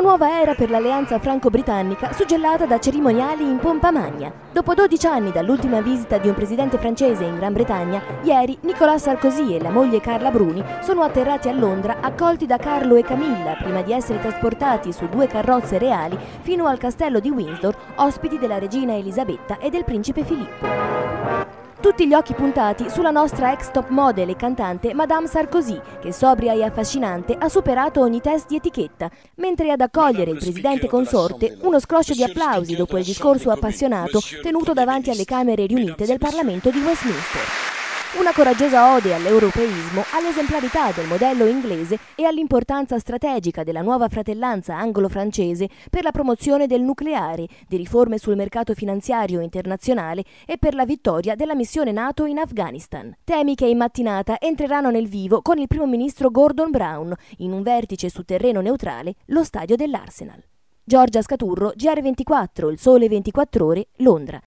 Nuova era per l'alleanza franco-britannica suggellata da cerimoniali in pompa magna. Dopo 12 anni dall'ultima visita di un presidente francese in Gran Bretagna, ieri Nicolas Sarkozy e la moglie Carla Bruni sono atterrati a Londra accolti da Carlo e Camilla prima di essere trasportati su 2 carrozze reali fino al castello di Windsor, ospiti della regina Elisabetta e del principe Filippo. Tutti gli occhi puntati sulla nostra ex top model e cantante Madame Sarkozy, che sobria e affascinante ha superato ogni test di etichetta, mentre ad accogliere il presidente consorte uno scroscio di applausi dopo il discorso appassionato tenuto davanti alle Camere riunite del Parlamento di Westminster. Una coraggiosa ode all'europeismo, all'esemplarità del modello inglese e all'importanza strategica della nuova fratellanza anglo-francese per la promozione del nucleare, di riforme sul mercato finanziario internazionale e per la vittoria della missione NATO in Afghanistan. Temi che in mattinata entreranno nel vivo con il primo ministro Gordon Brown in un vertice su terreno neutrale, lo stadio dell'Arsenal. Giorgia Scaturro, GR24, Il Sole 24 Ore, Londra.